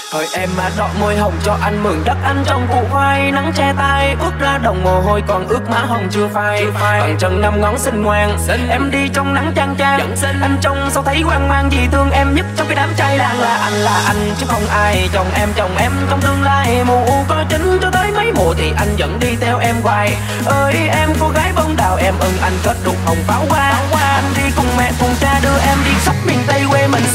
Hỡi em mà đọ môi hồng cho anh mượn đất anh trong củ khoai, nắng che tay ướt ra đồng mồ hôi còn ướt má hồng chưa phai. Bằng chân năm ngón xinh ngoan, em đi trong nắng chang chang. Anh trông sao thấy hoang mang, vì thương em nhất trong cái đám trai làng. Là anh chứ không ai, chồng em trong tương lai. Mù có chính cho tới mấy mùa thì anh vẫn đi theo em hoài. Ơi em cô gái bông đào, em ưng anh kết đục hồng pháo hoa. Anh đi cùng mẹ cùng cha đưa em đi khắp miền Tây quê mình.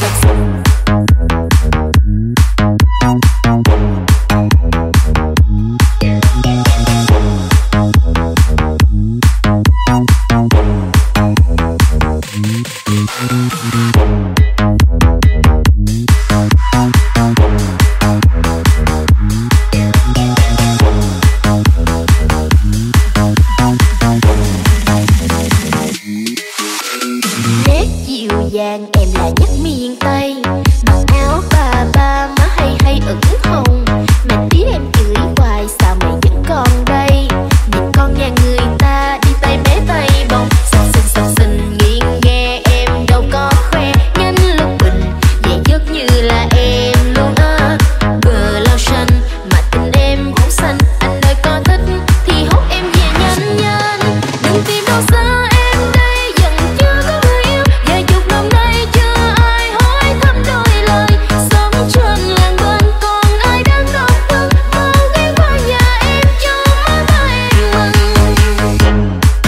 Nét dịu dàng em là nhất miền Tây, mặc áo bà ba má hay hay ửng hồng. Mà tí em chửi hoài sao mày vẫn còn đây, nhìn con nhà người ta đi tay bé tay bông. Sập sình nghiêng nghe em đâu có khoe, nhanh lúc bình vậy giấc như là em luôn á. Bờ lao xanh mà tình em cũng xanh, anh ơi có thích thì hốt em về nhanh nhanh. Đừng tìm đâu xa em đây vẫn chưa có người yêu, vài chục năm nay chưa ai hỏi thăm đôi lời. Sống trên làng bên còn ai đang độc thân, mau ghé qua nhà em cho má ta em mừng.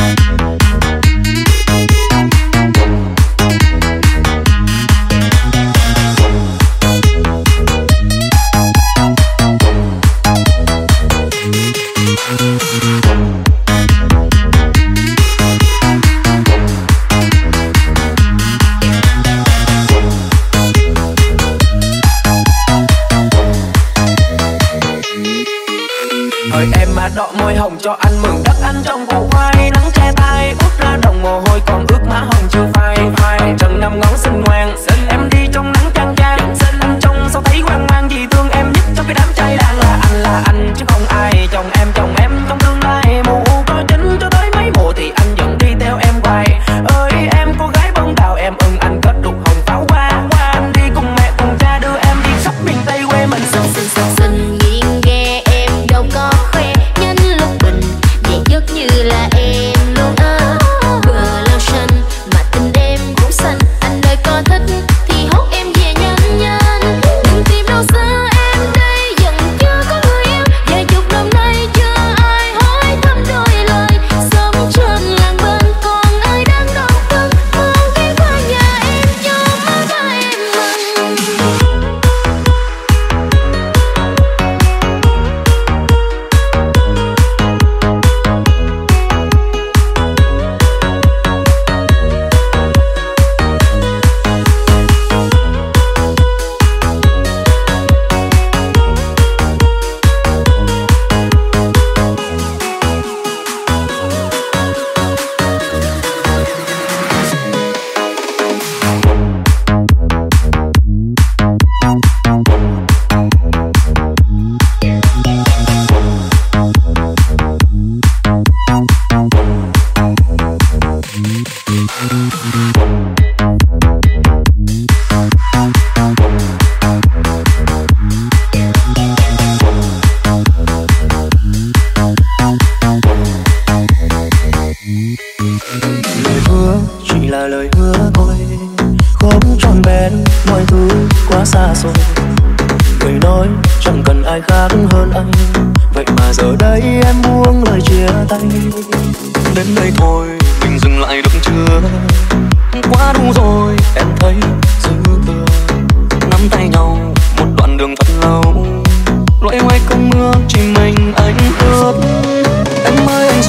Hỡi em mà đọ môi hồng cho anh mượn đất anh trong củ khoai, nắng che tay ướt ra đồng mồ hôi còn ướt má hồng chưa phai. Bằng chân năm ngón xinh ngoan, em đi trong nắng chang chang. Anh trông sao thấy hoang mang, vì thương em nhất trong cái đám trai làng. Là anh chứ không ai, chồng em trong tương lai. Mù có chính cho tới mấy mùa thì anh vẫn đi theo em hoài. Ơi em cô gái bông đào, em ưng anh kết đục hồng pháo hoa. Anh đi cùng mẹ cùng cha đưa em đi khắp miền Tây quê mình. Xinh nghiêng nghe em đâu có khoe, nhanh lúc bình vậy giấc như là em luôn á. Bờ lao xanh mà tình em cũng xanh, anh ơi có thích thì hốt em về nhanh nhanh. Đừng tìm đâu xa em đây vẫn chưa có người yêu, vài chục năm nay chưa ai hỏi thăm đôi lời. Sống trên làng bên còn ai đang độc thân, mau ghé qua nhà em cho má ta em mừng. Lời hứa chỉ là lời hứa thôi, không trọn vẹn, mọi thứ quá xa rồi. Người nói chẳng cần ai khác hơn anh, vậy mà giờ đây em buông lời chia tay. Đến đây thôi mình dừng lại được chưa, quá đủ rồi em thấy dư thừa. Nắm tay nhau một đoạn đường thật lâu, loay hoay cơn mưa chỉ mình anh ướt. Em ơi anh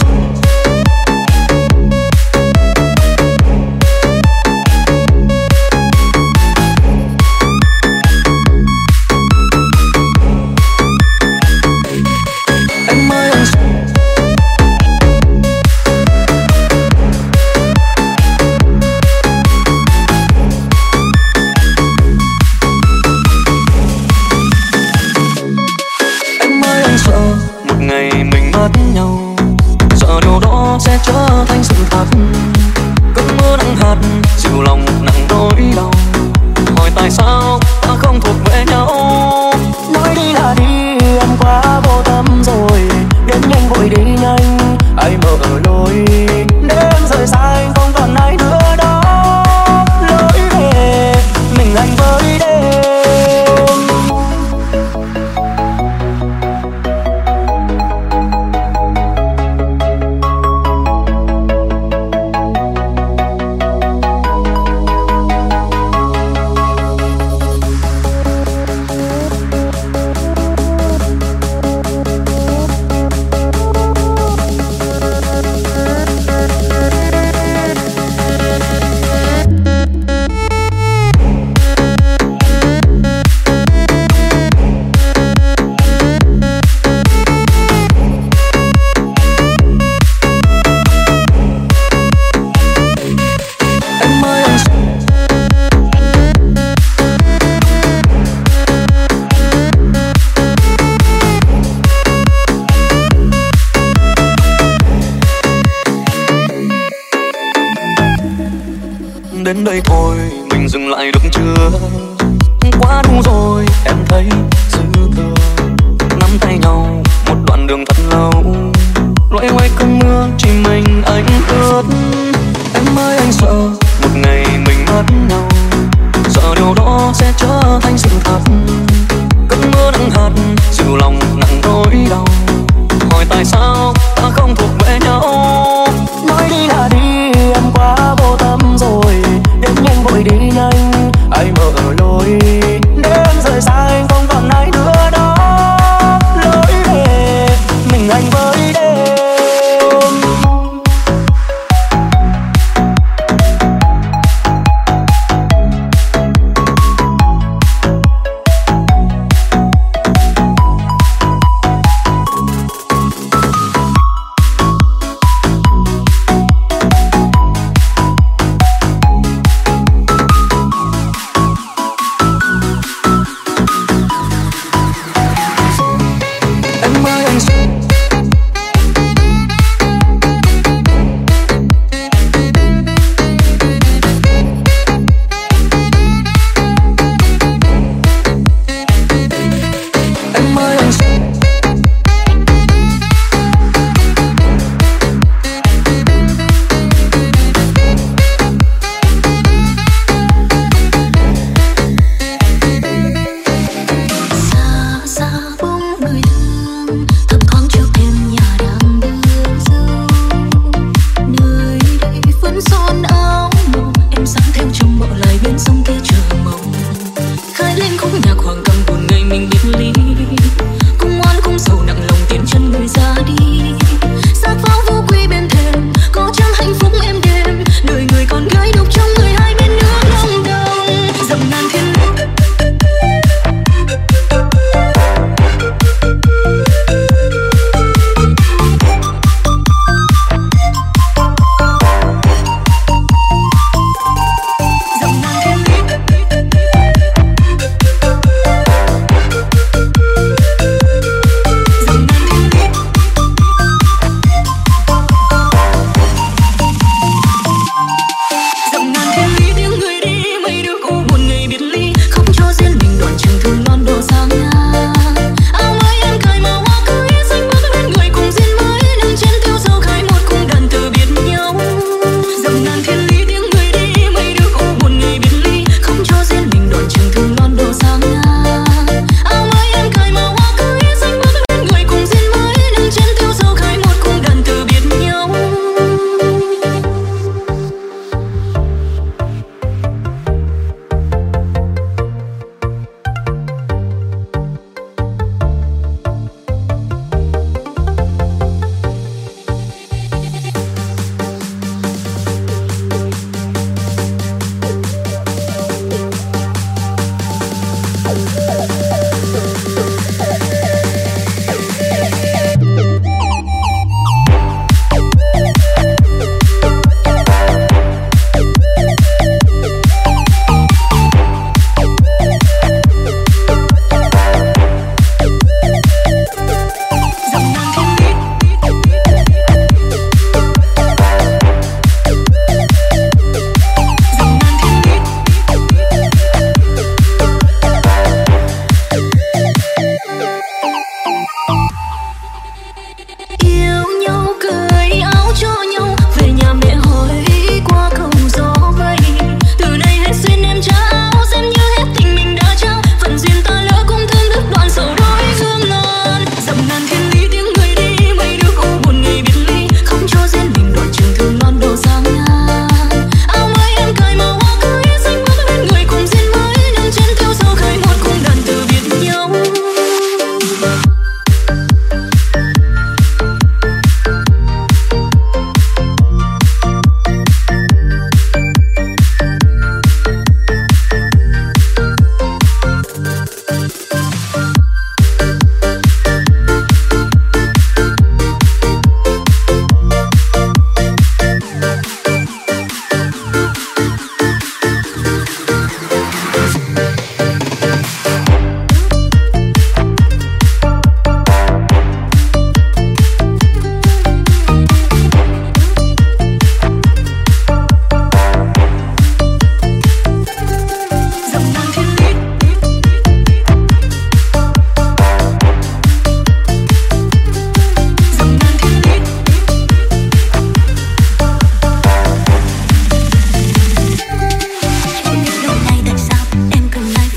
sẽ trở thành sự thật. Cơn mưa nặng hạt dịu lòng nặng nỗi đau, hỏi tại sao ta không thuộc về nhau. đến đây thôi, mình dừng lại được chưa? Quá đủ rồi, em thấy dư thừa. Nắm tay nhau một đoạn đường thật lâu, loay hoay cơn mưa chỉ mình anh ướt. Em ơi anh sợ một ngày mình mất nhau, sợ điều đó sẽ trở thành sự thật. Cơn mưa nặng hạt dịu lòng nặng nỗi đau, hỏi tại sao ta không thuộc về nhau. Nói đi là đi, em quá vô tâm rồi. Đến nhanh vội đi nhanh, ai mở lối. Để em rời xa anh không còn ai nữa đó. Lối về mình anh với đêm.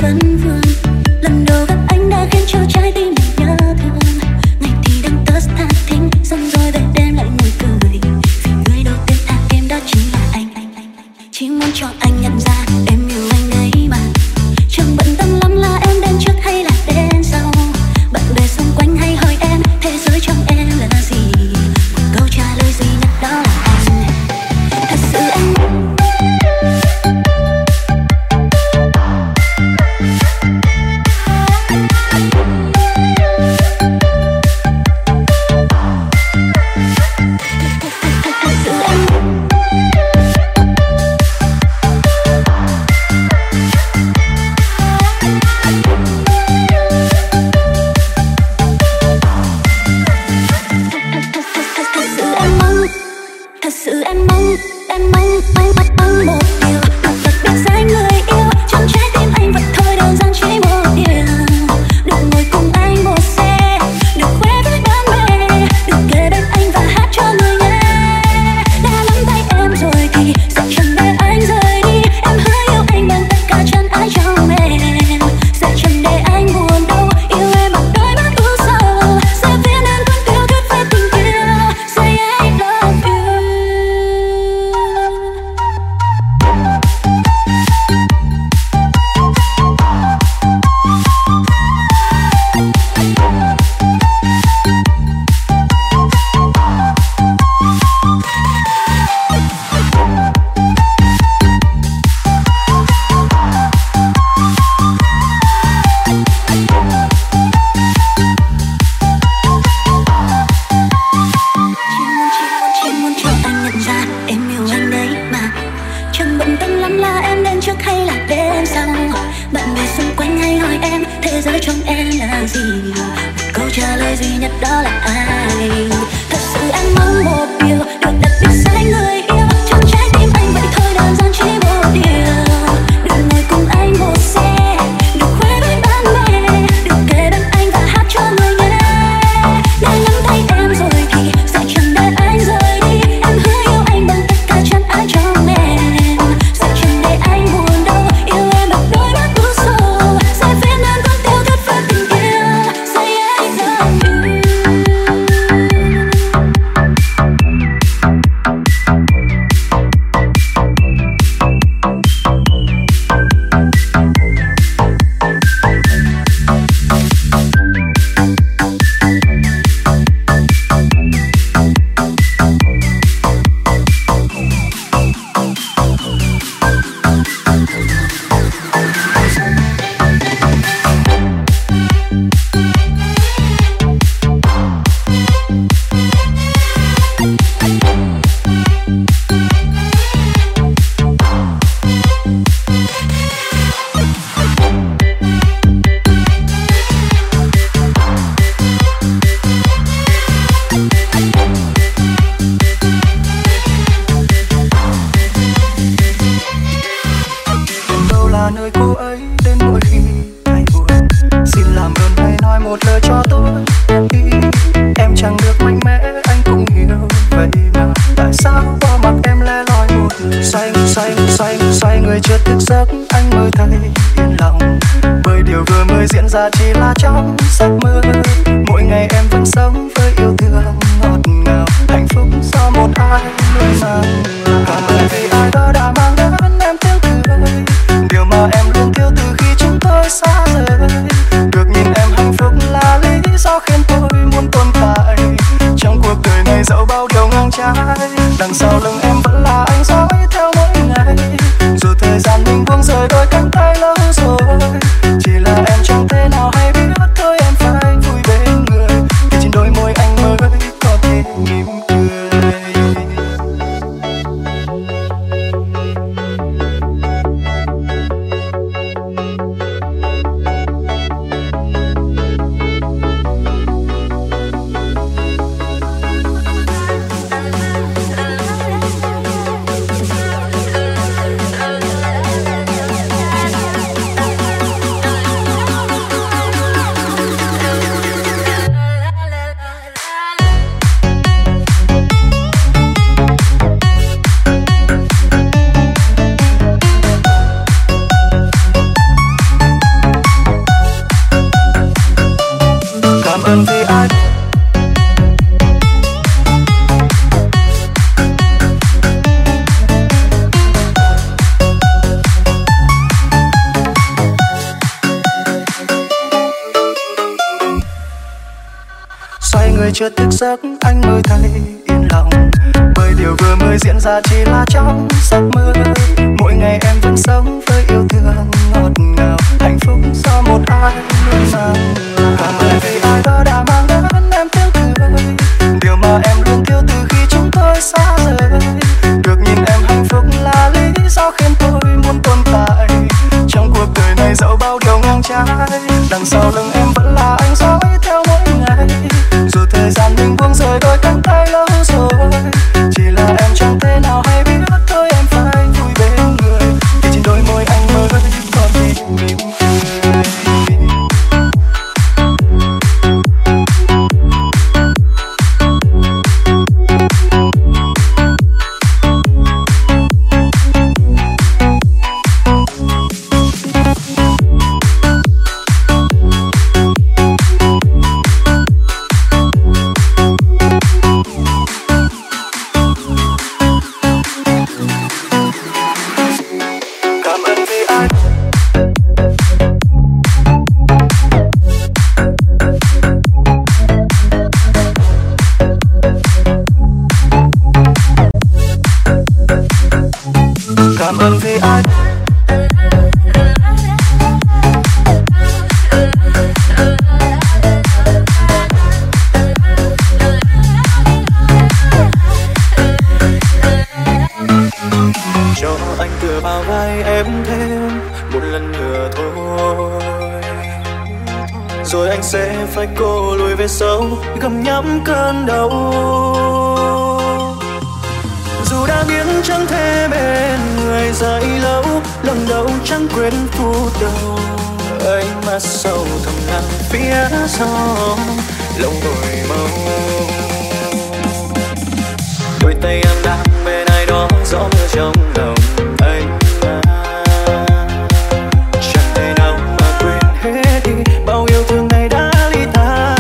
vẫn vương. Lần đầu gặp anh đã khiến cho trái tim mình nhớ thương. Ngày thì đang tớ tha thính, xong rồi về đêm lại ngồi cười. Vì người đầu tiên tha em đó chính là anh. Chỉ muốn cho anh nhận ra em yêu anh đấy mà. Chẳng bận tâm lắm là em đến trước hay là đến sau. Bạn bè xung quanh hay hỏi em thế giới trong em là gì. Một câu trả lời duy nhất đó là anh. Thật sự anh đằng sau lưng em vẫn là anh dõi theo mỗi ngày. Dù thời gian mình buông rời đôi cánh tay lâu rồi, chỉ là em chẳng thể nào hay biết thôi em phải vui bên người. Thì trên đôi môi ơn vì ai. Xoay người chưa thức giấc anh mới thấy yên lòng, bởi điều vừa mới diễn ra chỉ là trong giấc mơ. Mỗi ngày em vẫn sống với yêu thương ngọt ngào, hạnh phúc do một ai luôn mang. Cảm ơn vì ai đó đã mang đến em tiếng cười, điều mà em luôn thiếu từ khi chúng tôi xa rời. Được nhìn em hạnh phúc là lý do khiến tôi muốn tồn tại trong cuộc đời này, dẫu bao điều ngang trái. Đằng sau lưng em vẫn là anh dõi theo mỗi ngày, dù thời gian mình buông rời đôi cánh tay lâu rồi. Chỉ là em chẳng thể nào hay biết thôi em phải vui bên người, vì trên đôi môi anh mới còn đi mỉm cười. Cảm ơn vì ai. Cho anh tựa vào vai em thêm một lần nữa thôi, rồi anh sẽ phải cố lùi về sâu gầm nhắm cơn đau. Dù đã biết chẳng thể bên người dài lâu, lần đầu chẳng quên phút đầu. Ánh mắt sâu thẳm nằm phía sau lòng đổi màu. Đôi tay em đang bên ai đó, gió mưa trong lòng anh chẳng thể nào mà quên hết đi bao yêu thương này đã ly tan.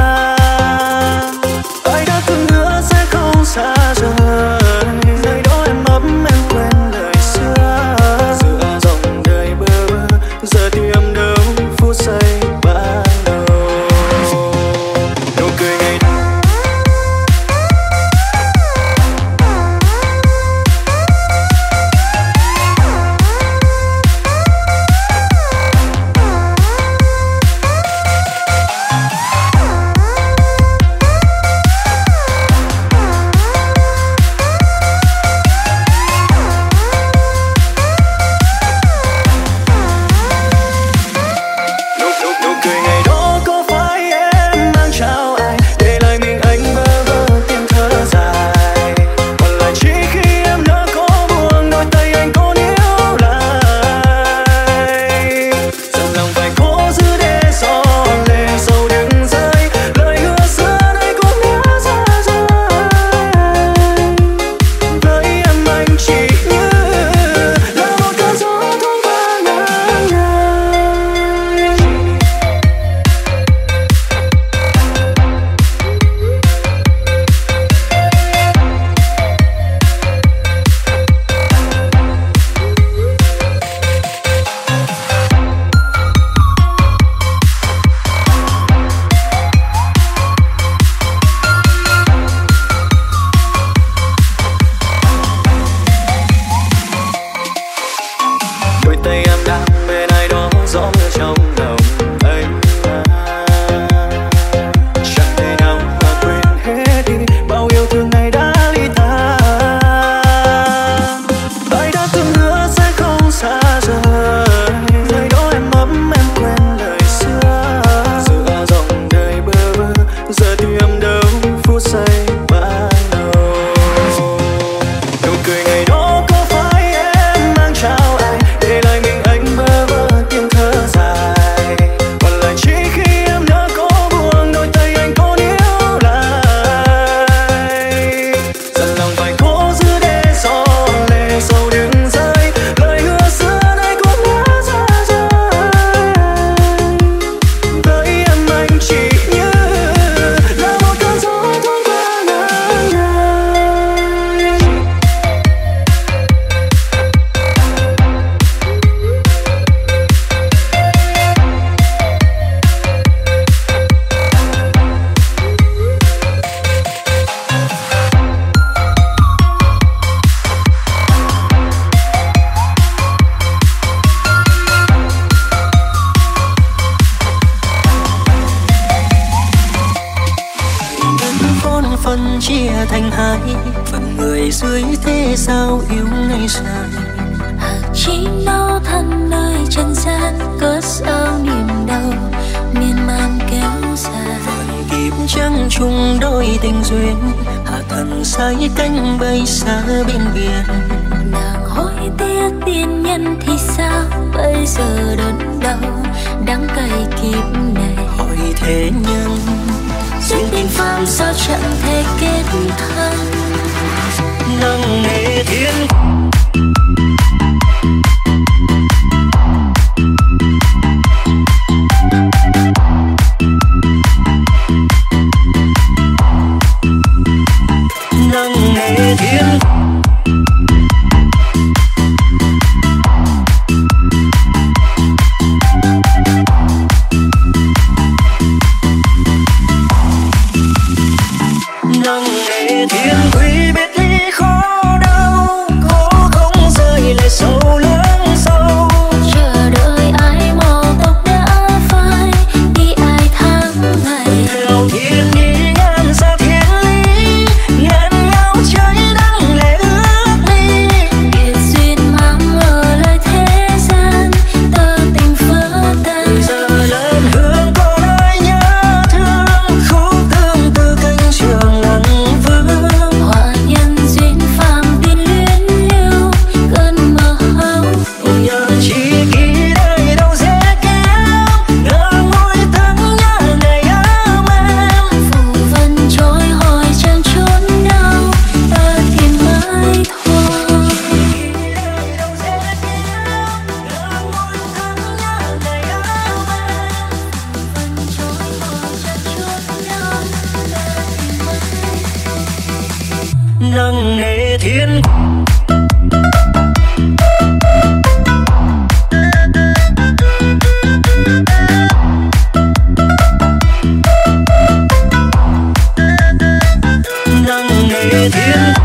Ai đã từng hứa sẽ không xa rời, nơi đó em ấm em quên lời xưa. Giữa dòng đời bơ vơ giờ tìm đâu phút giây ban đầu. Nụ cười ngày đó chia thành hai, phần người dưới thế sao yêu ngày dài. Chỉ nó thân nơi trần gian, cất sao niềm đau miên man kéo dài. Vạn kiếp trăng chung đôi tình duyên, hạ thần say cánh bay xa bên biển. Nàng hối tiếc tiên nhân thì sao, bây giờ đớn đau đắng cay kiếp này. Hỏi thế nhân duyên tình phàm sao chẳng thể kết thân, nặng nề thiên nặng nề thiên nặng nề thiên quý biết ly khó đau, khó không rơi lại sâu lắng sâu. chờ đợi ai màu tóc đã phai, đi ai tháng ngày. Theo thiên đi ngang xa thiên lý, ngàn nhau cháy đắng lệ ước ly. Biệt duyên mang ở lại thế gian, tơ tình vỡ tan. Giờ lên hương cô nói nhớ thương, khúc tương từ cánh trường lặng vương. Hòa nhân duyên phàm tin luyến lưu, cơn mơ hão. Nhờ chỉ kỹ đời đâu dễ kéo, ngỡ ngồi thắng nhớ ngày ấm em. Phù vân trôi hồi chẳng chốn nào, ta tìm mãi thôi. Nặng nề thiên nặng nề thiên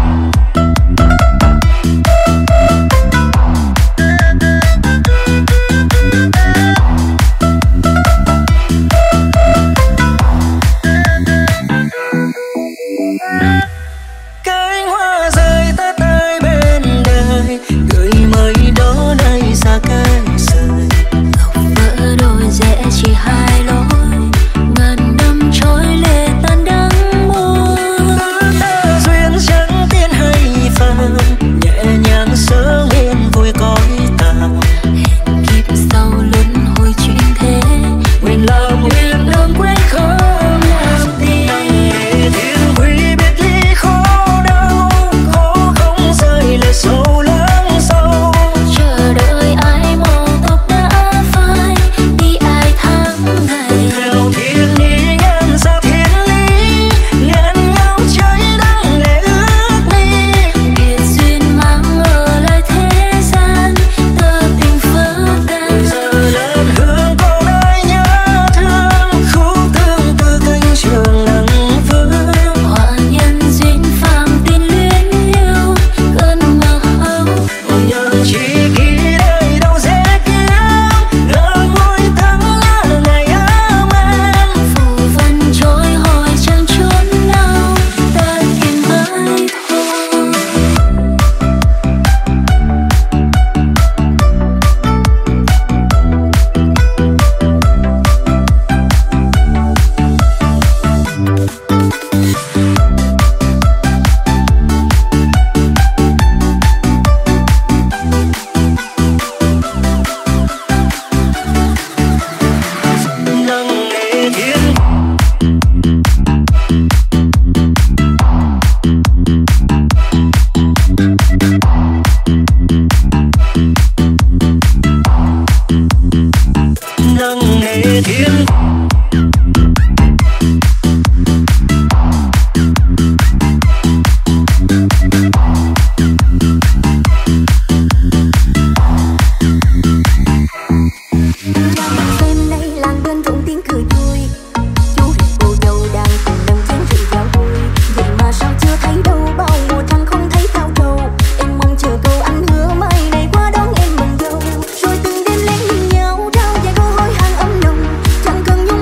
cánh hoa rơi ta tới bên đời, gửi mây đó nay xa cây rời. Vỡ đôi rẽ chỉ hai lối, ngàn năm trôi lệ tan đắng buồn. Ta duyên chẳng tiên hay phàm, nhẹ nhàng sớ nguyên vui cõi tạm. Hẹn kiếp sau luân hồi chuyện thế, Nguyện làm nguyện đừng quên không làm tin. Thiên quý biết ly khó đau, khó không rơi lại sâu lắng sâu. chờ đợi ai màu tóc đã phai, đi ai tháng ngày. Theo thiên đi ngang xa thiên lý, ngàn nhau cháy đắng lệ ước ly. Biệt duyên mang ở lại thế gian, tơ tình vỡ tan. Giờ lên hương cô nói nhớ thương, khúc tương từ cánh trường lặng vương. Hòa nhân duyên phàm tin luyến lưu, cơn mơ hão. Nhờ chỉ kỹ đời đâu dễ kéo, ngỡ ngồi thắng nhớ ngày ấm em. Phù vân trôi hồi chẳng chốn nào, ta tìm mãi thôi. Nặng nề thiên nặng nề thiên Đêm nay làng bên rộn tiếng cười vui, chú rể cô dâu đang cùng nâng chén rượu giao vui. Vậy mà sao chưa thấy đâu, bao mùa trăng không thấy cao trầu. Em mong chờ câu anh hứa mai này qua đón em mừng dâu. Rồi từng đêm lén nhìn nhau trao vài câu hối hận ấm nồng, chẳng cần nhung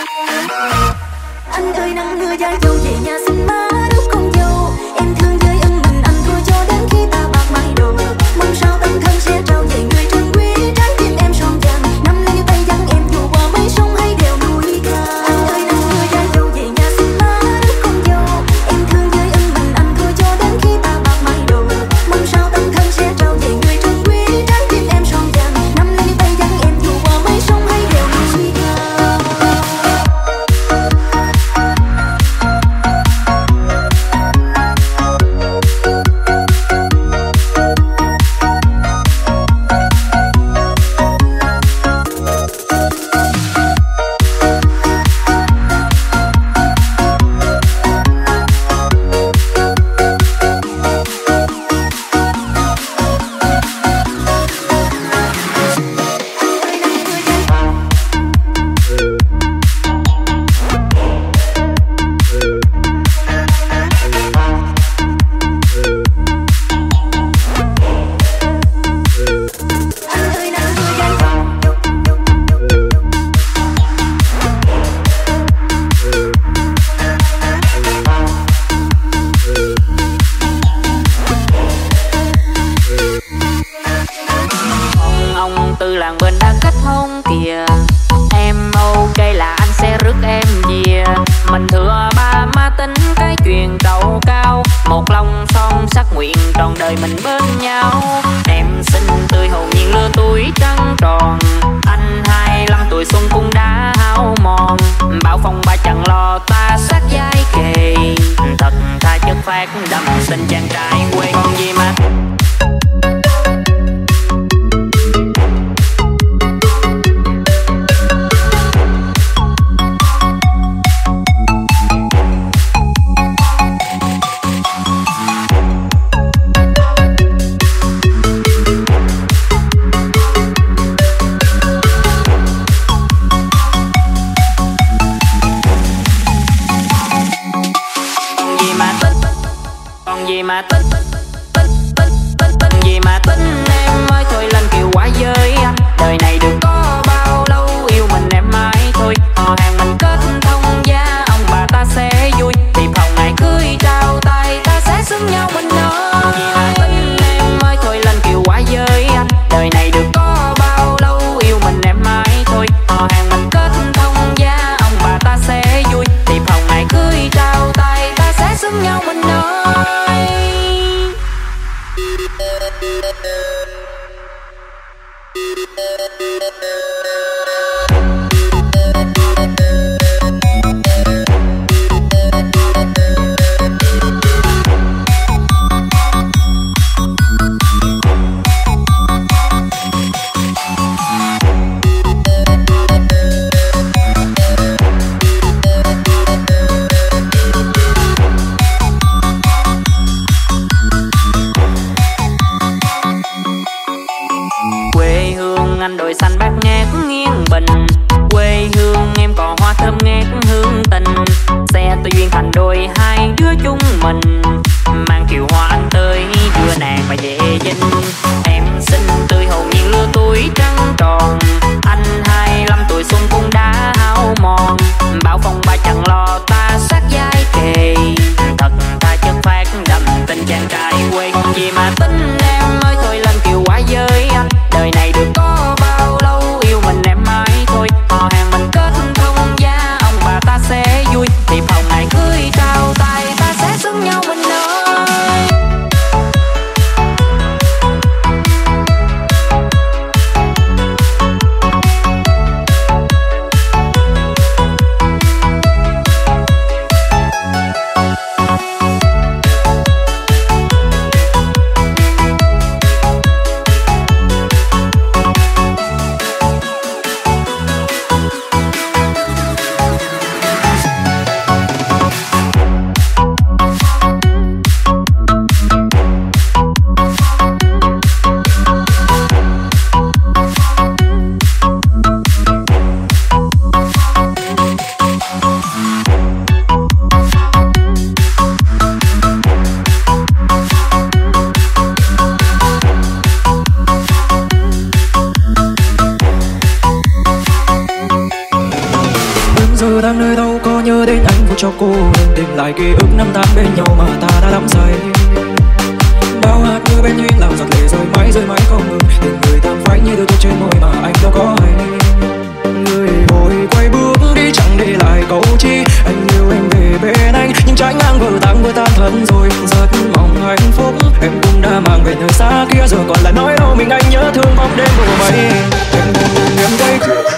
Anh ơi nắng mưa dài dâu về nhà xin má đúc con dâu. Em thương với mình anh thôi cho đến khi ta bạc mày đầu. Mong sao tân thân sẽ trao về người trân quý trái tim em son vàng. Nắm lấy tay dẫn em dù qua mấy sông hay đèo núi cao. Anh ơi nắng mưa dài dâu về nhà xin má đúc con dâu. Em thương với mình anh thôi cho đến khi ta bạc mày đầu. Mong sao tân thân sẽ trao về người trân quý trái tim em son vàng. Nắm lấy tay dẫn em dù qua mấy sông hay đèo núi cao. Ông tư làng bên đã kết hôn kìa. Em ok là anh sẽ rước em về. Mình thừa ba má tính cái chuyện trầu cao. Một lòng son sắc nguyện trọn đời mình bên nhau. Em xinh tươi hồn nhiên lứa tuổi trăng tròn. Anh 25 tuổi xuân cũng đã hao mòn. Bao phong ba chẳng lo ta sát vai kề. Thật tha chất phát đậm xinh chàng trai quê con gì mà. tháng nơi đâu có nhớ đến anh vui cho cô đơn, tìm lại ký ức năm tháng bên nhau mà ta đã đắm say. Bao hạt mưa bên duyên làm giọt lệ rơi mãi không ngừng, từng người tàn phai như đôi trên môi mà anh đâu có hay. Người vội quay bước đi chẳng để lại câu chi, anh yêu em về bên anh nhưng trái ngang vừa tan thân rồi. Rất mong hạnh phúc em cũng đã mang về nơi xa kia, giờ còn lại nói đâu mình anh nhớ thương bóng đêm mùa bay. Em buồn em gây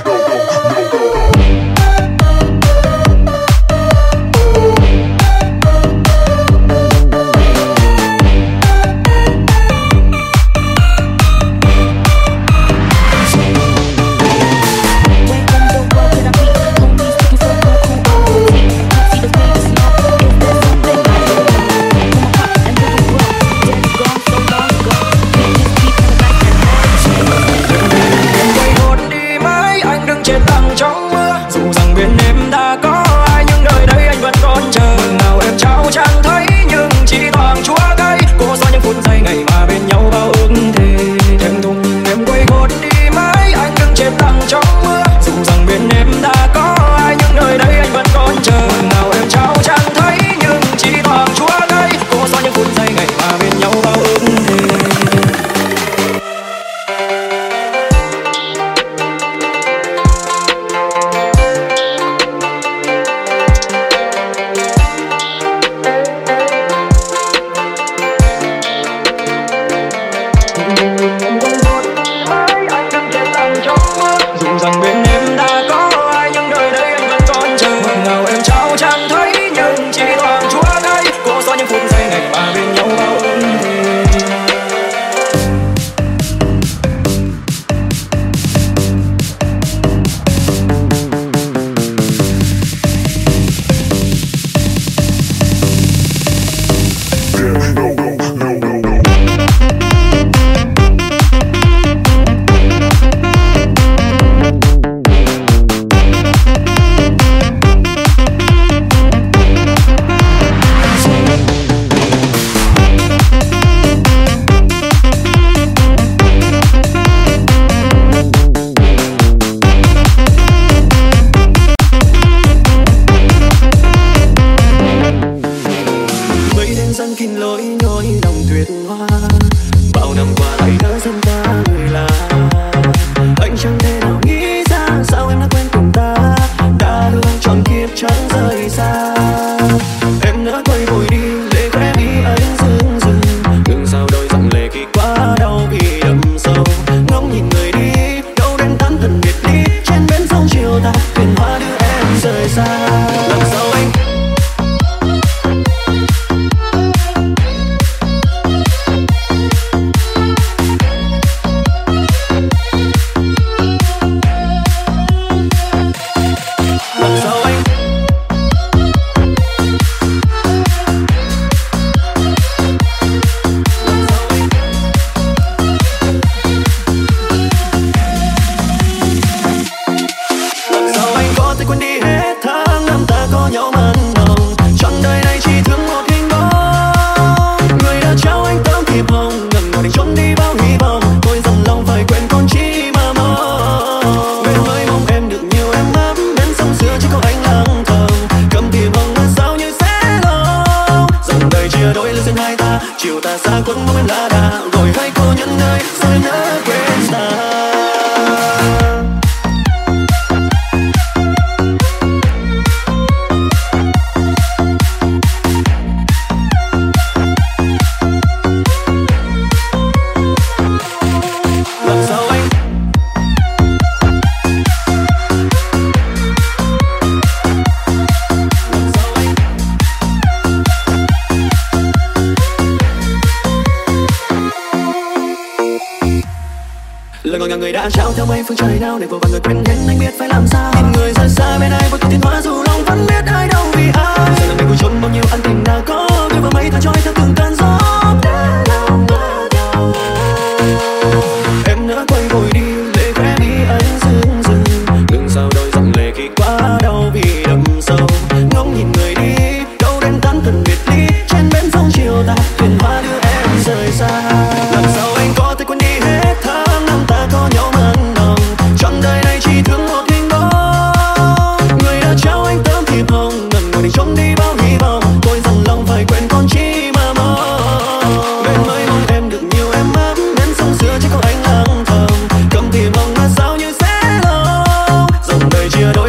lời ngọt ngào người đã trao theo mây phương trời nào để vô vàn người quên đến anh biết phải làm sao. Nhìn người rời xa bên ai vô tình thiên hóa dù lòng vẫn biết ai đâu vì ai. Giờ là ngày vui trốn bao nhiêu ân tình đã có, người vừa mấy tháng trôi theo từng cơn gió. Em đã quay vội đi lệ khẽ đi anh dưng dưng, ngừng sao đôi dòng lệ khi quá đau vì đậm sâu. Ngóng nhìn người đi đâu đến tan tần biệt ly, trên bến sông chiều tà thuyền hoa đưa em rời xa. Làm sao anh có thể quên đi hết tháng năm ta có nhau mặn nồng, trọn đời này chỉ thương một hình bóng. Người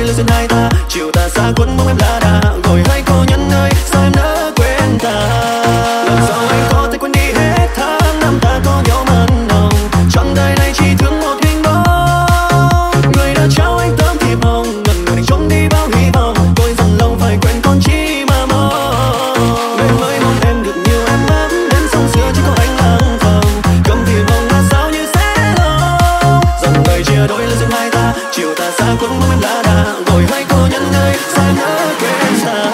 lời duyên hai ta. Chiều ta xa cuốn bóng em lá đà, gọi hai cô nhân ơi sao em nỡ quên ta. Làm sao anh có thể quên đi hết tháng năm ta có nhau mặn nồng, trọn đời này chỉ thương một hình bóng. Người đã trao anh tấm thiệp hồng, ngần ngừ trốn đi bao hy vọng. Tôi dằn lòng phải quên con chi mà mong. Người mới mong em được nhiều em lắm, đến sông xưa chỉ có anh lặng thầm. Cầm thiệp hồng là sao như sẽ lòng, dòng đời chia đôi lời duyên hai ta. Chiều ta xa cuốn bóng em lá đà, gọi hai cô nhân ơi sao em nỡ quên ta.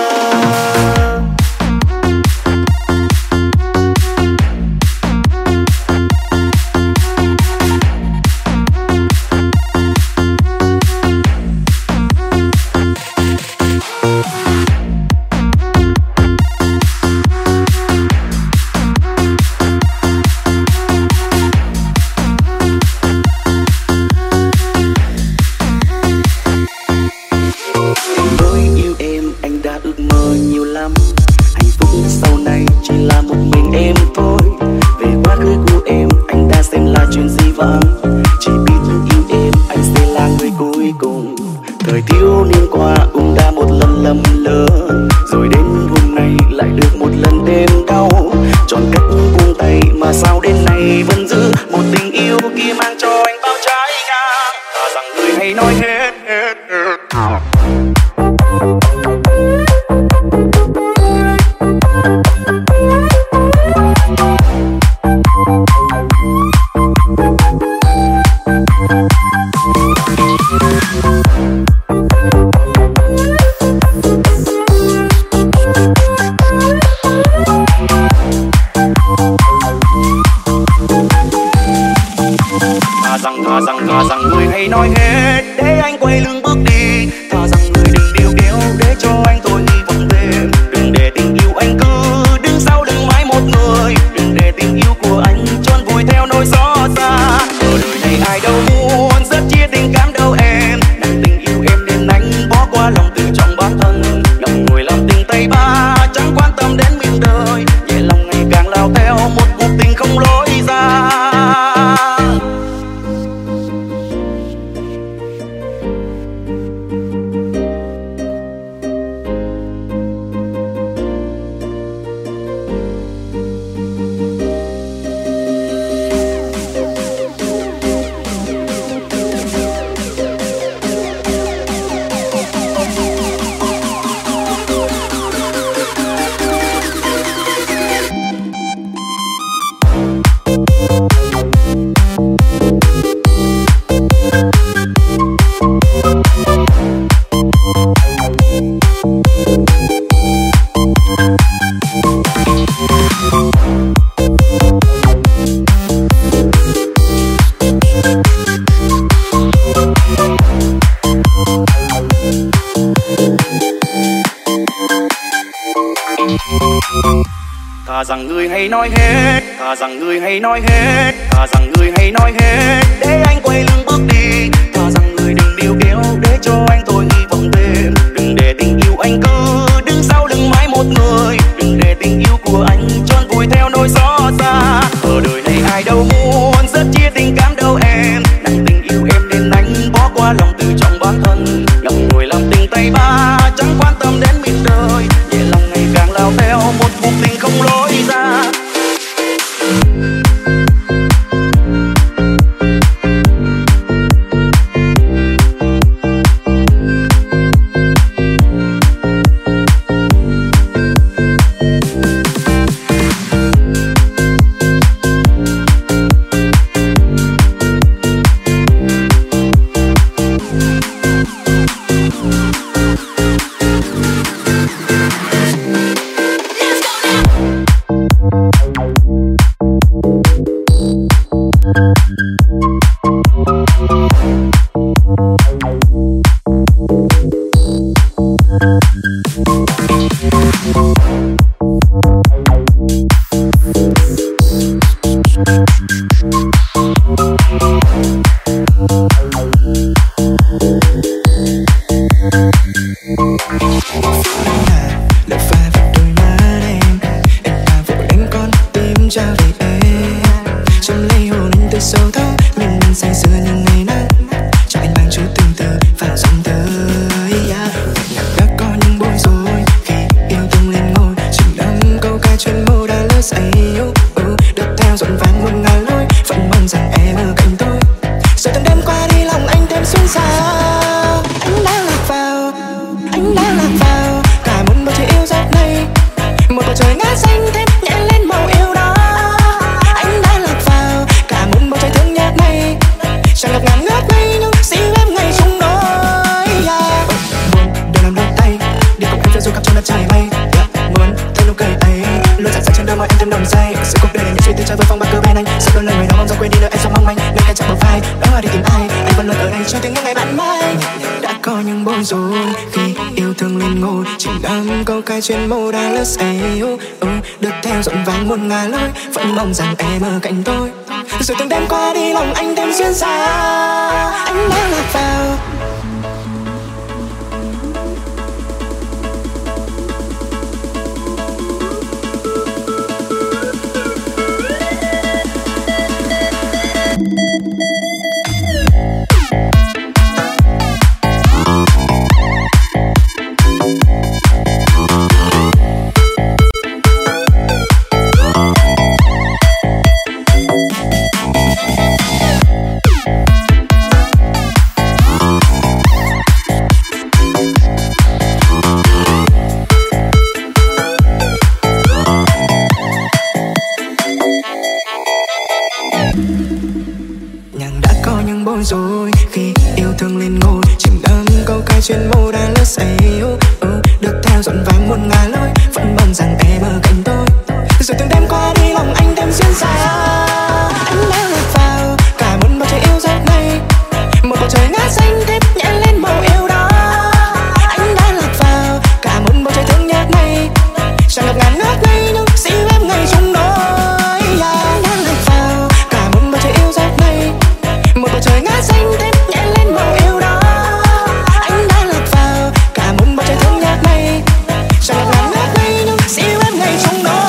Thà rằng người hãy nói hết để anh quay lưng bước đi. Thà rằng người đừng điêu kéo để cho anh thôi hy vọng thêm. Đừng để tình yêu anh cứ đứng sau lưng mãi một người. Đừng để tình yêu của anh trôn vùi theo nỗi xót xa. Ở đời này ai đâu muốn rất chia tình cảm đâu em. Đặt tình yêu em nên anh bỏ qua lòng tự trọng bản thân. Ngậm ngùi làm tình tay ba chẳng quan tâm đến miền đời. Nhẹ lòng ngày càng lao theo một cuộc tình không lối ra. Thà rằng người hãy nói hết, thà rằng người hãy nói hết, thà rằng người hãy nói hết để anh quay lưng bước đi. Thà rằng người đừng điêu kéo để cho anh thôi hy vọng thêm. Đừng để tình yêu anh cứ đứng sau lưng mãi một người. Đừng để tình yêu của anh trôn vùi theo nỗi xót xa. Ở đời này ai đâu muốn rất chia tình cảm đâu em. Đặt tình yêu em nên anh bỏ qua lòng tự trọng bản thân. Ngậm ngùi làm tình tay ba chẳng quan tâm đến miền đời. Nhẹ lòng ngày càng lao theo một cuộc tình không lối ra. Anh đã lạc vào cả một bầu trời yêu dấu này, một bầu trời ngát xanh thêm nhẹ lên màu yêu đó. Anh đã lạc vào cả một bầu trời thương nhớ này, chẳng gặp ngàn ngước mây nhưng xin em ngày chung đôi. Muốn đưa nắm đôi tay đi cùng em phiêu du khắp trong đất trời mây. Muốn thấy nụ cười ấy luôn rạng rỡ trên đôi môi em thêm đồng say. Sự cuộc đời là những suy tư chơi với phong bạc cơ bên anh, sẽ đôi lời người đó mong rằng quên đi nữa em sao mong manh. Nơi cạnh chạm bờ vai đó đi tìm ai, anh vẫn luôn ở đây cho tiếng những ngày bạn mai. Đã có những bối rối khi yêu thương lên ngôi, chỉ đắm câu cái chuyện mô đã lỡ say. Được theo rộn vàng muôn ngàn lối, vẫn mong rằng em ở cạnh tôi. Rồi từng đêm qua đi lòng anh thêm xuyên xa. Anh đã lạc vào rồi khi yêu thương lên ngôi, chìm đắm câu cái chuyện mô đã lỡ say. Được theo dọn vàng muôn ngàn lối, vẫn mong rằng em ở cạnh tôi. Rồi từng đêm qua đi lòng anh thêm xuyên xa. Anh đã lạc vào cả một bầu trời yêu dấu này, một bầu trời ngát xanh thêm nhẹ lên màu yêu đó. Anh đã lạc vào cả một bầu trời thương nhớ này, chẳng gặp ngàn ngước mây nhưng xin em ngày chung đôi. Anh đã lạc vào cả một bầu trời yêu dấu này, một bầu trời ngát xanh thêm nhẹ lên màu yêu đó. Anh đã lạc vào cả một bầu trời thương nhớ này, chẳng gặp ngàn ngước mây nhưng xin em ngày chung đôi.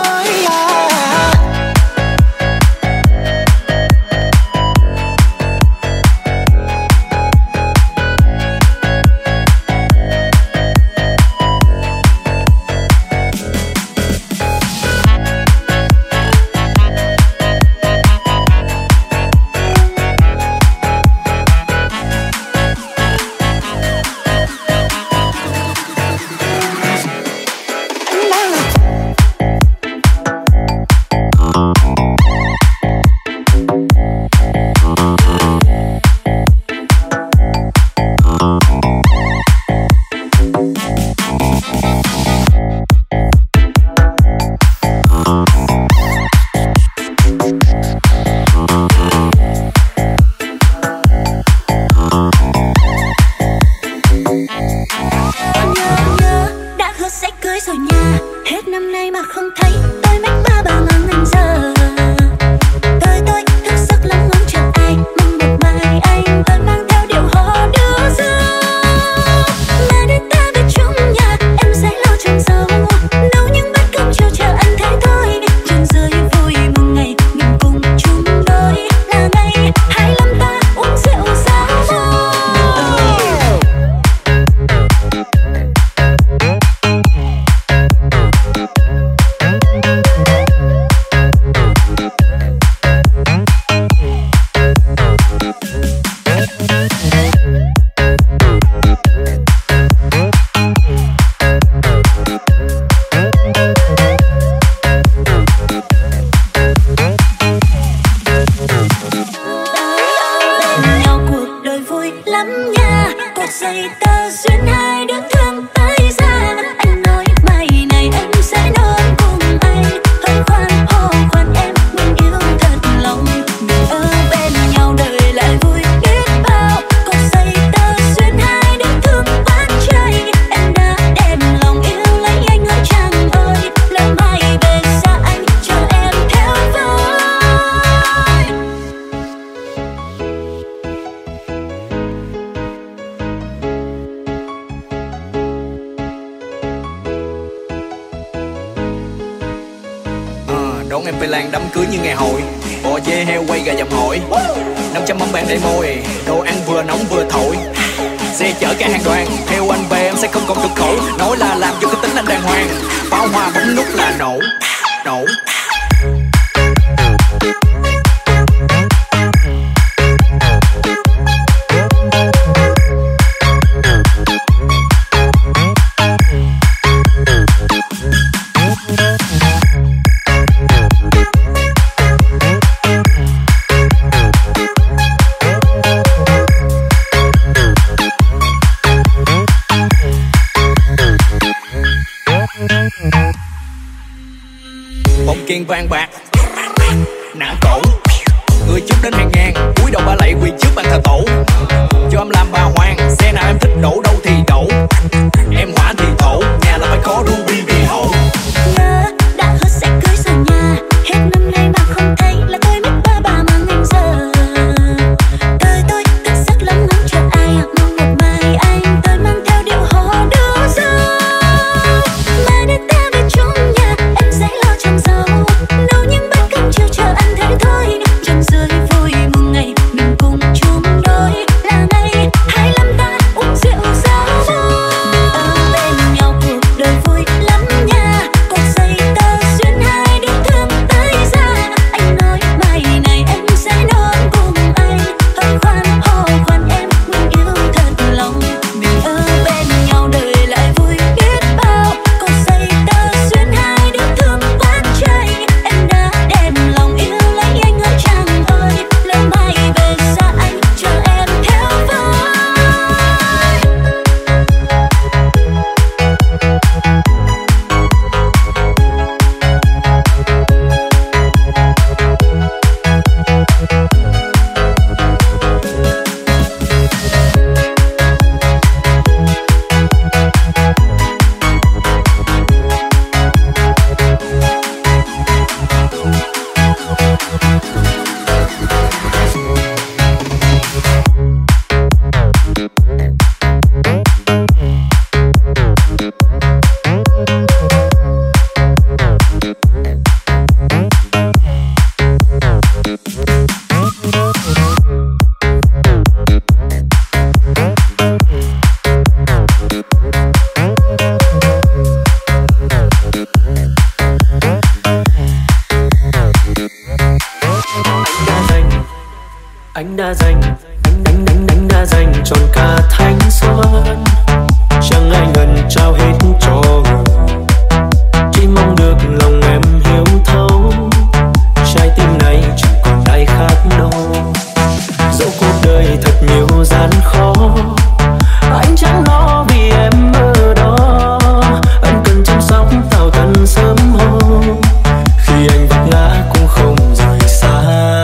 đón em phải lan đám cưới như ngày hội. Bò dê heo quay gà dầm hội, 500 mâm bàn để môi, đồ ăn vừa nóng vừa thổi. Xe chở cả hàng đoàn, theo anh về em sẽ không còn cực khổ. Nói là làm cho cái tính anh đàng hoàng, pháo hoa bấm nút là nổ, nổ. kiên vang bạc nặng cổ. Người chút đến hàng ngàn, cúi đầu ba lạy quỳ trước bàn thờ tổ. Cho em làm bà hoàng, xe nào em thích đổ đâu thì đổ. Em hỏa thì thổ, nhà là phải có ruby vì hậu. Nhớ đã hứa sẽ cưới rồi nha, hết năm nay mà không thấy là tôi mất ba mà ngành giờ. Tôi thức giấc lắm ngóng chờ ai, mong một mai anh tôi mang theo điệu hò đưa dâu. Mà để ta về chung nhà, em sẽ lo chăm dâu, nấu những bát cơm chiều chờ anh thế thôi. Trên dưới vui mừng ngày mình cùng chung đôi, là ngày 25 ta uống rượu giao vui. Ở bên nhau cuộc đời vui lắm nha, cột dây tơ xuyên hai đứa thương tới ra. Anh nói mai này em sẽ đón cùng anh, hơi khoan hò khoan em mình yêu thật lòng. Mình ở bên nhau đời lại vui biết bao, cột dây tơ xuyên hai đứa thương quá trời. Em đã đem lòng yêu lấy anh ơi chàng ơi, lỡ mai về xa anh chờ em theo với. Anh đã dành anh đã dành trọn cả thanh xuân, chẳng ai ngần trao hết cho người, chỉ mong được lòng em hiểu thấu, trái tim này chẳng còn ai khác đâu. Dẫu cuộc đời thật nhiều gian khó, anh chẳng lo vì em ở đó. Anh cần chăm sóc tảo tần sớm hôm, khi anh vấp ngã cũng không rời xa.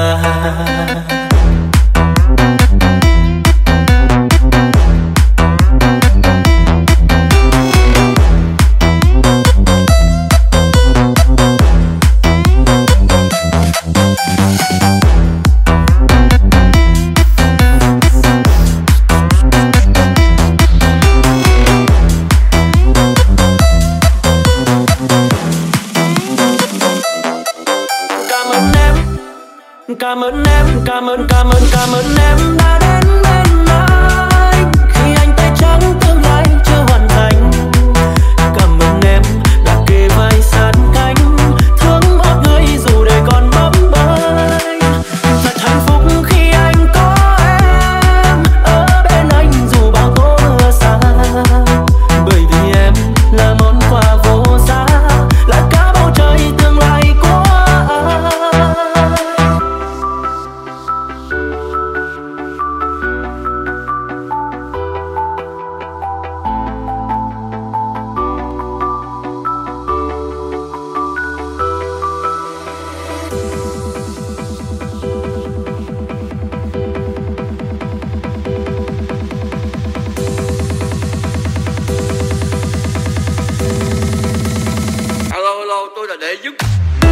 Cảm ơn em đã đến bên anh khi anh tay trắng tương lai chưa hoàn thành. Cảm ơn em đã kề vai sát cánh, thương một người dù đời còn bấp bênh. Thật hạnh phúc khi anh có em ở bên anh dù bao tố mưa xa, bởi vì em là món quà vô giá, là cả bầu trời tương lai của anh. Hello, tôi là Đệ Dứt.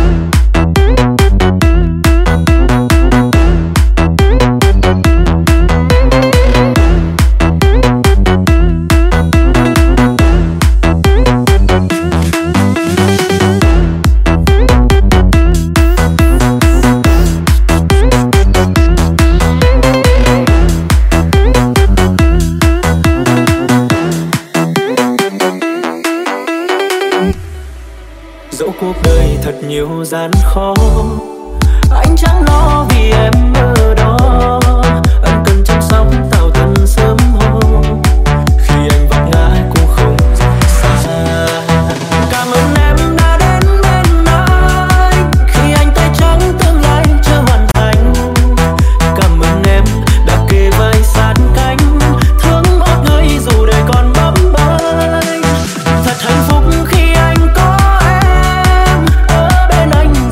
Dẫu cuộc đời thật nhiều gian khó, anh chẳng lo vì em ở đó. Anh cần chăm sóc tảo tần sớm hôm, khi anh vấp ngã cũng không rời xa. Cảm ơn em đã đến bên anh khi anh tay trắng tương lai chưa hoàn thành. Cảm ơn em đã kề vai sát cánh, thương một người dù đời còn bấp bênh. Thật hạnh phúc khi anh có em ở bên anh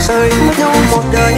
rời mất nhau một đời.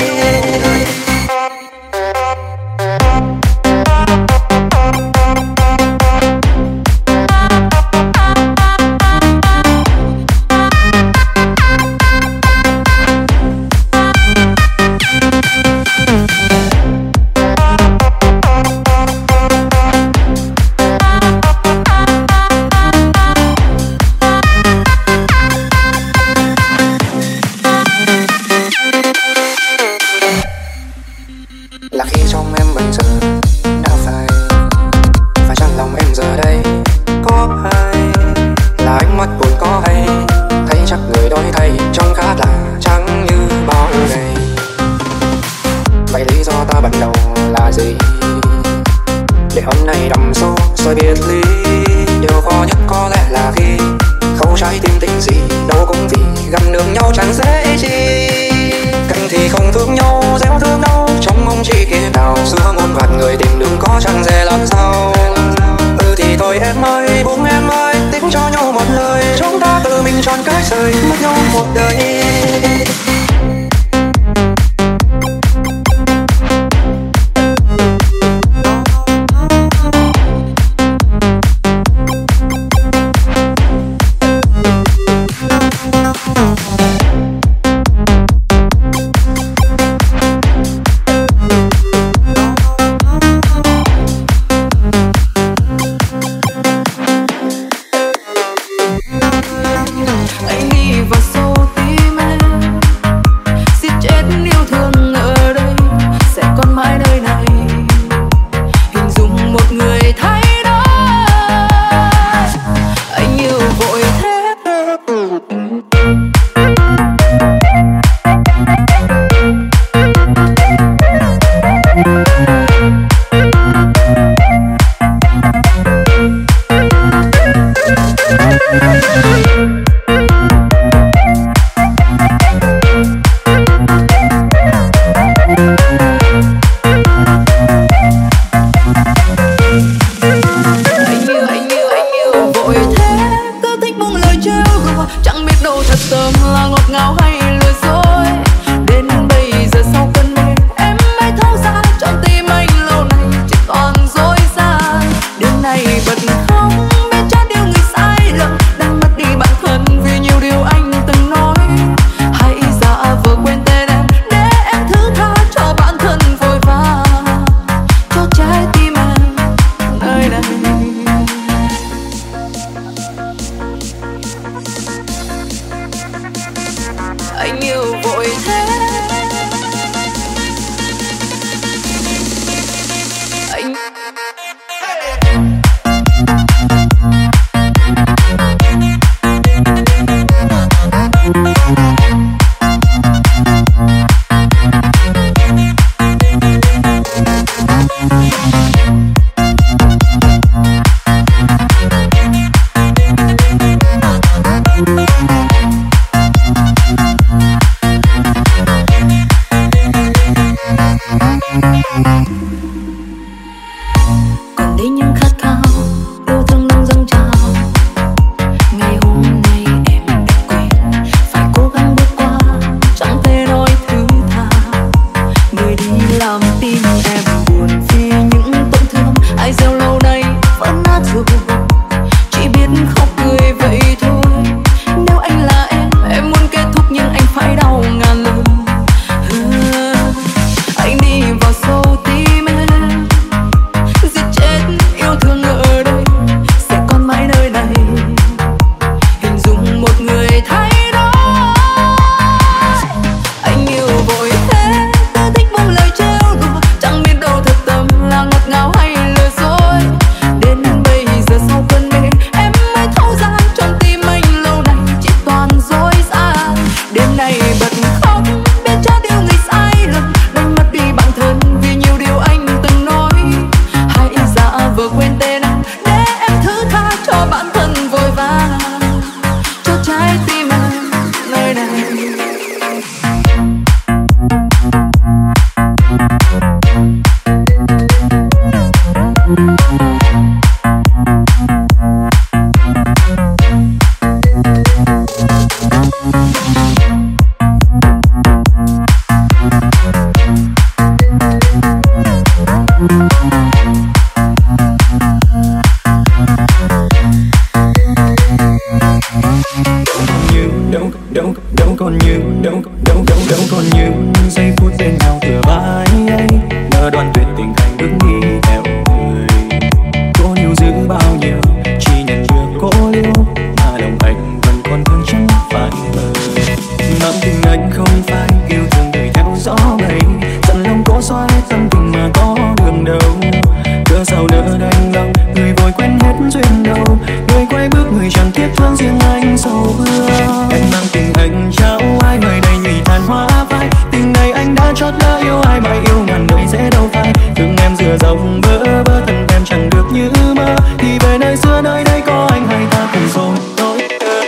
còn như đâu còn như giây phút bên nhau thừa vai ấy, ngờ đoạn tuyệt tình thành bước đi theo người. Cố níu giữ bao nhiêu chỉ nhận được cố liêu, mà lòng anh vẫn còn thương chẳng phải mơ. Nắm tình anh không phải yêu thương đời theo gió mây, dần lòng cố xóa hết tâm tình mà có đường đâu. Cớ sao nỡ đành lòng người vội quen hết duyên đâu, người quay bước người chẳng tiếc thương riêng anh sầu hương. Em mang tình anh trao ai người đây nhụy tàn hoa phai, tình này anh đã chót lỡ yêu ai mà yêu ngàn đời dễ đâu phai. Thương em dừa dòng bơ vơ thân em chẳng được như mơ, thì về nơi xưa nơi đây có anh hay ta cùng rồi đôi.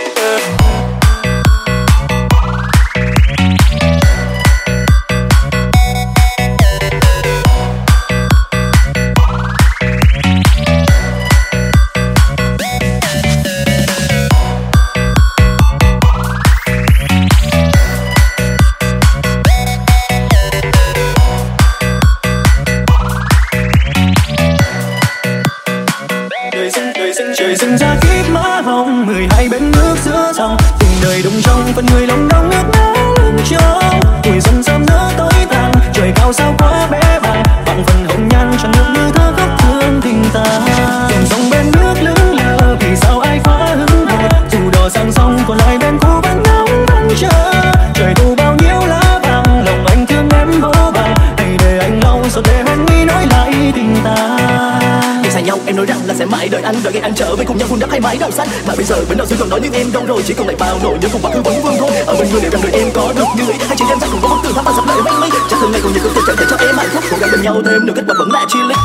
Trời sinh ra kiếp má hồng 12 bên nước giữa dòng, tình đời đụng trong phần người lòng đong nước đá lưng trâu. Tuổi xuân sớm nỡ tối tàn, trời cao sao quá bé bàng, bằng phần hồng nhan chẳng được như thơ khóc thương tình ta. Dòng sông bên nước lững lờ, vì sao ai phá hứng hờ, dù đò sang sông còn lại bên khu vắng nắng vẫn chờ. Trời thu bao nhiêu lá vàng, lòng anh thương em vô vàng, hãy để anh lau rồi để anh nghĩ nói lại tình ta. Xa nhau em nói rằng là sẽ mãi đợi ngày anh trở về cùng nhau vun đắp hai mái đầu xanh, mà bây giờ bên đầu xưa còn nói những em đâu rồi, chỉ còn lại bao nỗi nhớ cùng quá khứ vấn vương thôi. Ở bên người liệu rằng đời em có được như ý, hay chỉ em chắc cũng có bức tường thắm và sắp lại mây mây. Chắc hôm nay cùng những câu chuyện để cho em hạnh phúc, cố gắng bên nhau thêm được kết quả vẫn là chi lý.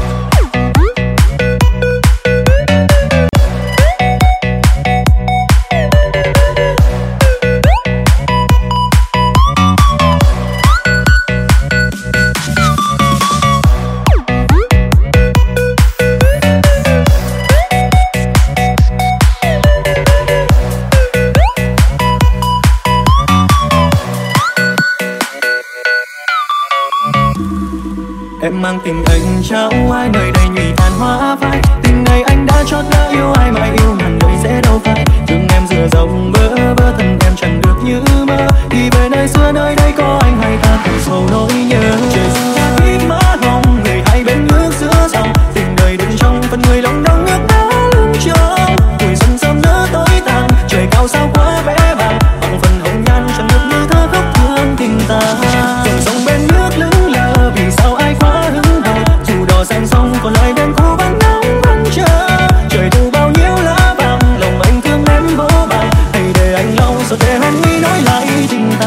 Em mang tình anh trao ai nơi đây nhụy tàn hoa phai, tình này anh đã chót lỡ yêu ai mà yêu ngàn đời dễ đâu phai. Thương em dừa dòng bơ vơ thân em chẳng được như mơ, thì về nơi xưa nơi đây có anh hay ta cùng sầu nỗi nhớ. Trời sinh ra kiếp má hồng 12 bên nước giữa dòng, tình đời đụng trong phần người lòng đong nước đá lưng trâu. Tuổi xuân sớm nỡ tối tàn, trời cao sao quá bé bàng, bằng phần hồng nhan chẳng được như thơ khóc thương tình ta. Dòng sông bên nước lững lờ, vì sao ai phá hứng hờ, dù đò sang sông còn lại bên khu vắng nắng vẫn chờ. Trời thu bao nhiêu lá vàng, lòng anh thương em vô vàng, hãy để anh lau rồi để anh nghĩ nói lại tình ta.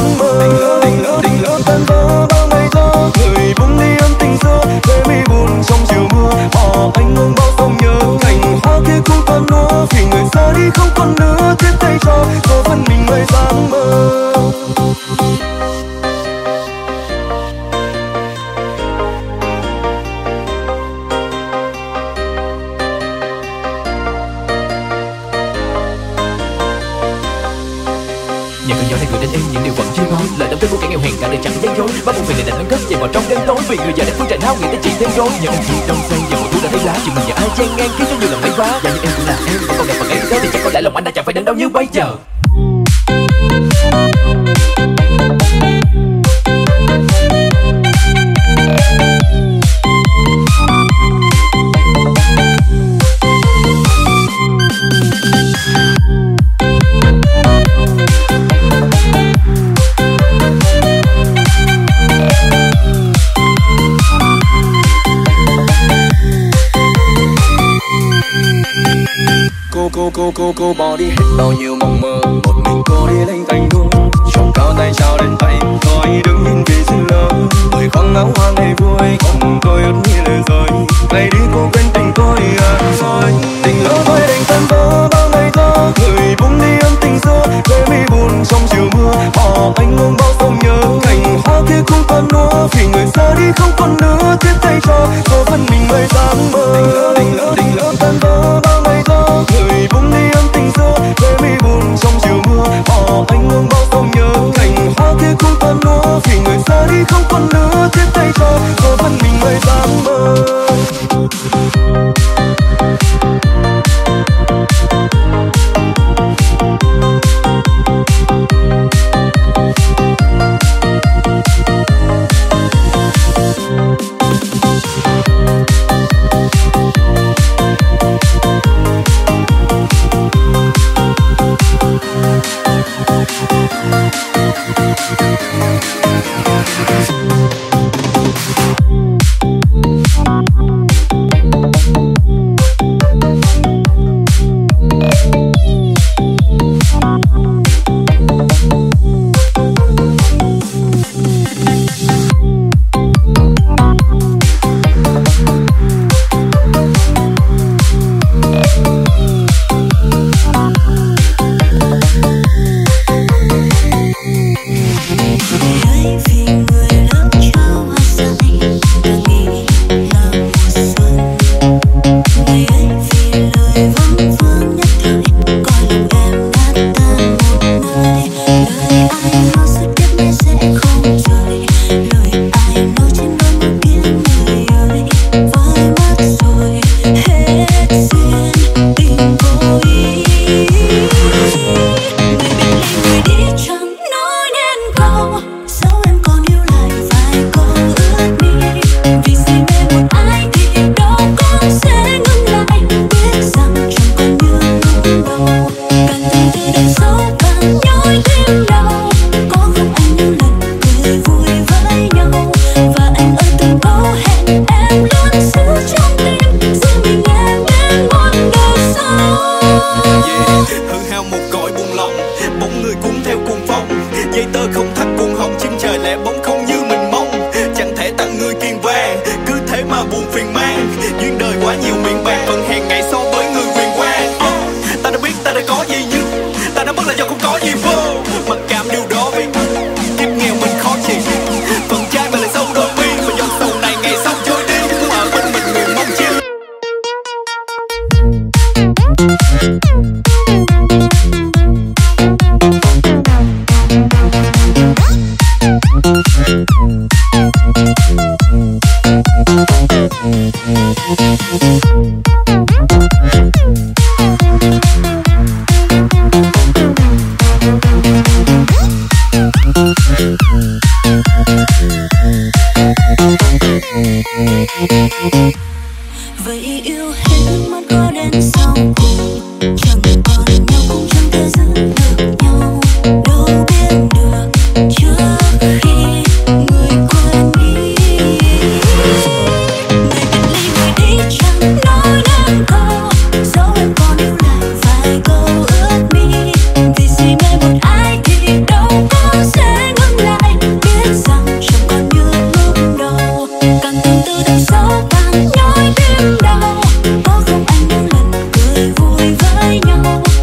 Tình lỡ tan vỡ bao ngày thơ, người buông đi ân tình xưa, để mi buồn trong hai người nên em những điều vẫn chưa nói. Lời đắm tới của kẻ nghèo hèn cả đời chẳng gian dối. Bao buồn phiền này đành cất chạy vào trong đêm tối. Vì người già đã phương tràn hao nghĩ tới chị thêm rối. Nhưng em chỉ đông say và mùa thu đã thấy lá. Chuyện mình giờ ai chen ngang khiến cho nhiều lòng mấy vá. Và như em cũng là em và con đẹp bằng em đó thì chắc có lẽ lòng anh đã chẳng phải đến đâu như bây giờ. Cô bỏ đi hết bao nhiêu mộng mơ, một mình cô đi lên cánh đua, trồng cao tay trao đến tay, tôi đứng nhìn vì xin lỡ, bởi khoang áo hoa ngày vui, không tôi ướt như lời rơi, ngày đi cô quên tình tôi rồi, tình lỡ tôi đành tan vỡ bao ngày thơ, người buông đi ân tình xưa, để mi buồn trong chiều mưa, bỏ anh ôm bao sông nhớ, cành hoa kia không còn nữa, vì người xa đi không còn nữa, tiếp tay cho phần mình người dám mơ, tình lỡ tan vỡ bao ngày thơ, người buông đi ân tình xưa, để mi buồn trong chiều mưa, bỏ anh ôm bao sông nhớ, cành hoa kia không còn nữa, vì người xa đi không còn nữa, tiếp tay cho phần mình người dám mơ. Vậy yêu hết mất có đến sau cùng, chẳng còn nhau cũng chẳng thể giữ được nhau, đâu biết được trước khi người quên đi. Người biệt ly người đi chẳng nói nên câu, dẫu em còn yêu lại vài câu ước mi, vì si mê một ai thì đâu có sẽ ngừng lại, biết rằng chẳng còn như lúc đầu, càng từng từ đằng sau càng nhói tim đau. Có không anh những lần cười vui với nhau,